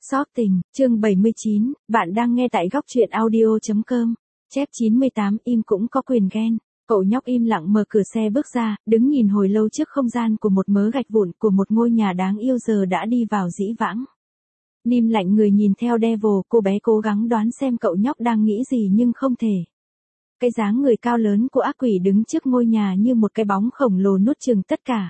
Xót tình, chương 79, bạn đang nghe tại góc truyện audio.com. Chép 98 im cũng có quyền ghen. Cậu nhóc im lặng mở cửa xe bước ra, đứng nhìn hồi lâu trước không gian của một mớ gạch vụn của một ngôi nhà đáng yêu giờ đã đi vào dĩ vãng. Nim lạnh người nhìn theo Devil, cô bé cố gắng đoán xem cậu nhóc đang nghĩ gì nhưng không thể. Cái dáng người cao lớn của ác quỷ đứng trước ngôi nhà như một cái bóng khổng lồ nuốt chửng tất cả.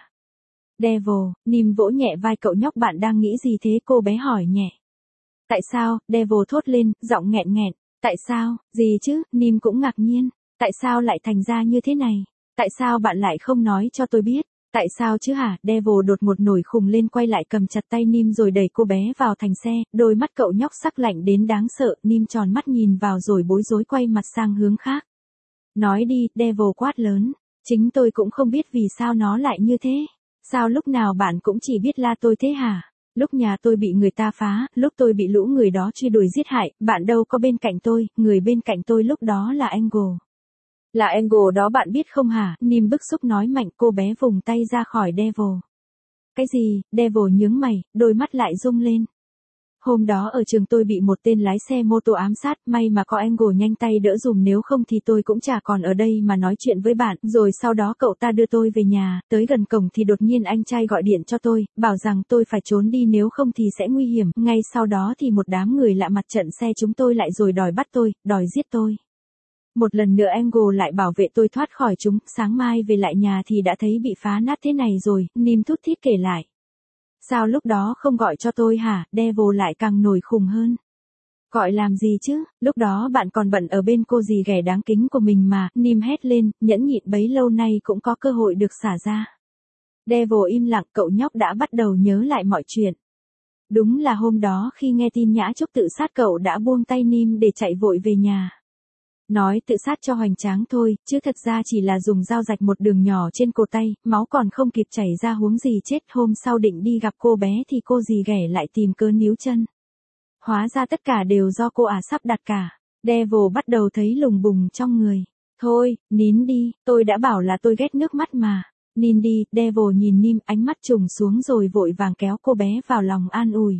Devil, Nim vỗ nhẹ vai cậu nhóc, bạn đang nghĩ gì thế, cô bé hỏi nhẹ. Tại sao, Devil thốt lên, giọng nghẹn nghẹn. Tại sao, gì chứ, Nim cũng ngạc nhiên. Tại sao lại thành ra như thế này? Tại sao bạn lại không nói cho tôi biết? Tại sao chứ hả? Devil đột ngột nổi khùng lên, quay lại cầm chặt tay Nim rồi đẩy cô bé vào thành xe. Đôi mắt cậu nhóc sắc lạnh đến đáng sợ. Nim tròn mắt nhìn vào rồi bối rối quay mặt sang hướng khác. Nói đi, Devil quát lớn. Chính tôi cũng không biết vì sao nó lại như thế. Sao lúc nào bạn cũng chỉ biết la tôi thế hả? Lúc nhà tôi bị người ta phá, lúc tôi bị lũ người đó truy đuổi giết hại, bạn đâu có bên cạnh tôi, người bên cạnh tôi lúc đó là Angle. Là Angle đó bạn biết không hả? Nim bức xúc nói mạnh, cô bé vùng tay ra khỏi Devil. Cái gì? Devil nhướng mày, đôi mắt lại rung lên. Hôm đó ở trường tôi bị một tên lái xe mô tô ám sát, may mà có Angle nhanh tay đỡ dùm, nếu không thì tôi cũng chả còn ở đây mà nói chuyện với bạn. Rồi sau đó cậu ta đưa tôi về nhà, tới gần cổng thì đột nhiên anh trai gọi điện cho tôi, bảo rằng tôi phải trốn đi nếu không thì sẽ nguy hiểm. Ngay sau đó thì một đám người lạ mặt chặn xe chúng tôi lại rồi đòi bắt tôi, đòi giết tôi. Một lần nữa Angle lại bảo vệ tôi thoát khỏi chúng, sáng mai về lại nhà thì đã thấy bị phá nát thế này rồi, Nim thút thít kể lại. Sao lúc đó không gọi cho tôi hả? Devil lại càng nổi khùng hơn. Gọi làm gì chứ, lúc đó bạn còn bận ở bên cô dì ghẻ đáng kính của mình mà, Nim hét lên, nhẫn nhịn bấy lâu nay cũng có cơ hội được xả ra. Devil im lặng, cậu nhóc đã bắt đầu nhớ lại mọi chuyện. Đúng là hôm đó khi nghe tin Nhã Trúc tự sát cậu đã buông tay Nim để chạy vội về nhà. Nói tự sát cho hoành tráng thôi, chứ thật ra chỉ là dùng dao rạch một đường nhỏ trên cổ tay, máu còn không kịp chảy ra huống gì chết. Hôm sau định đi gặp cô bé thì cô dì ghẻ lại tìm cớ níu chân. Hóa ra tất cả đều do cô sắp đặt cả. Devil bắt đầu thấy lùng bùng trong người. Thôi, nín đi, tôi đã bảo là tôi ghét nước mắt mà. Nín đi, Devil nhìn Nim, ánh mắt trùng xuống rồi vội vàng kéo cô bé vào lòng an ủi.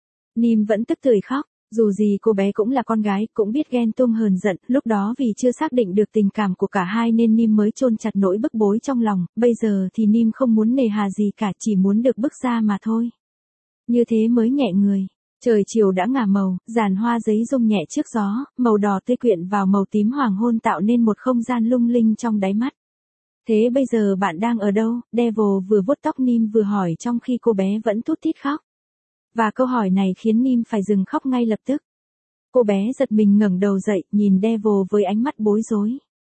Nim vẫn tức tưởi khóc. Dù gì cô bé cũng là con gái, cũng biết ghen tuông hờn giận, lúc đó vì chưa xác định được tình cảm của cả hai nên Nim mới chôn chặt nỗi bức bối trong lòng, bây giờ thì Nim không muốn nề hà gì cả, chỉ muốn được bước ra mà thôi. Như thế mới nhẹ người. Trời chiều đã ngả màu, giàn hoa giấy rung nhẹ trước gió, màu đỏ tươi quyện vào màu tím hoàng hôn tạo nên một không gian lung linh trong đáy mắt. Thế bây giờ bạn đang ở đâu? Devil vừa vuốt tóc Nim vừa hỏi trong khi cô bé vẫn thút thít khóc. Và câu hỏi này khiến Nim phải dừng khóc ngay lập tức. Cô bé giật mình ngẩng đầu dậy, nhìn Devil với ánh mắt bối rối.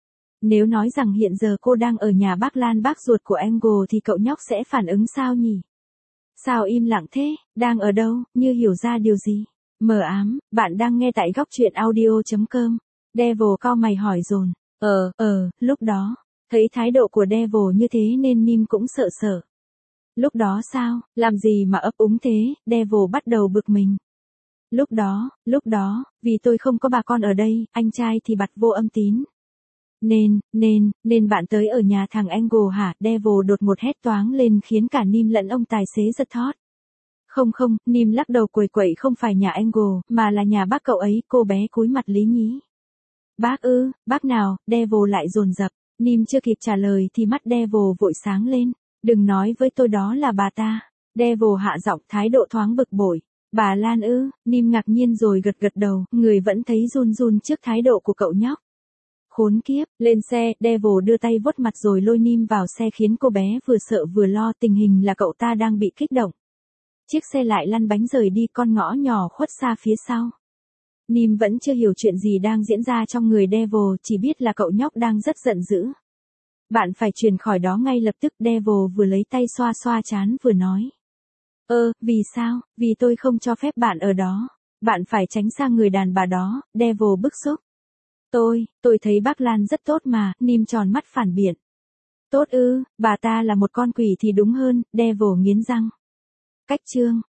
Nếu nói rằng hiện giờ cô đang ở nhà bác Lan, bác ruột của Angle, thì cậu nhóc sẽ phản ứng sao nhỉ? Sao im lặng thế, đang ở đâu, như hiểu ra điều gì? Mờ ám, bạn đang nghe tại góc truyện audio.com. Devil cau mày hỏi dồn. Lúc đó, thấy thái độ của Devil như thế nên Nim cũng sợ sợ. Lúc đó sao, làm gì mà ấp úng thế, Devil bắt đầu bực mình. Lúc đó, vì tôi không có bà con ở đây, anh trai thì bặt vô âm tín. Nên bạn tới ở nhà thằng Angle hả? Devil đột ngột hét toáng lên khiến cả Nim lẫn ông tài xế giật thót. Không, Nim lắc đầu quẩy quẩy, không phải nhà Angle, mà là nhà bác cậu ấy, cô bé cúi mặt lý nhí. Bác ư, bác nào? Devil lại dồn dập. Nim chưa kịp trả lời thì mắt Devil vội sáng lên. Đừng nói với tôi đó là bà ta. Devil hạ giọng, thái độ thoáng bực bội. Bà Lan ư? Nim ngạc nhiên rồi gật đầu, người vẫn thấy run run trước thái độ của cậu nhóc. Khốn kiếp, lên xe, Devil đưa tay vuốt mặt rồi lôi Nim vào xe khiến cô bé vừa sợ vừa lo, tình hình là cậu ta đang bị kích động. Chiếc xe lại lăn bánh rời đi, con ngõ nhỏ khuất xa phía sau. Nim vẫn chưa hiểu chuyện gì đang diễn ra trong người Devil, chỉ biết là cậu nhóc đang rất giận dữ. Bạn phải chuyển khỏi đó ngay lập tức, Devil vừa lấy tay xoa xoa trán vừa nói. Vì sao? Vì tôi không cho phép bạn ở đó. Bạn phải tránh xa người đàn bà đó, Devil bức xúc. Tôi thấy bác Lan rất tốt mà, Nim tròn mắt phản biện. Tốt ư, bà ta là một con quỷ thì đúng hơn, Devil nghiến răng. Cách chương.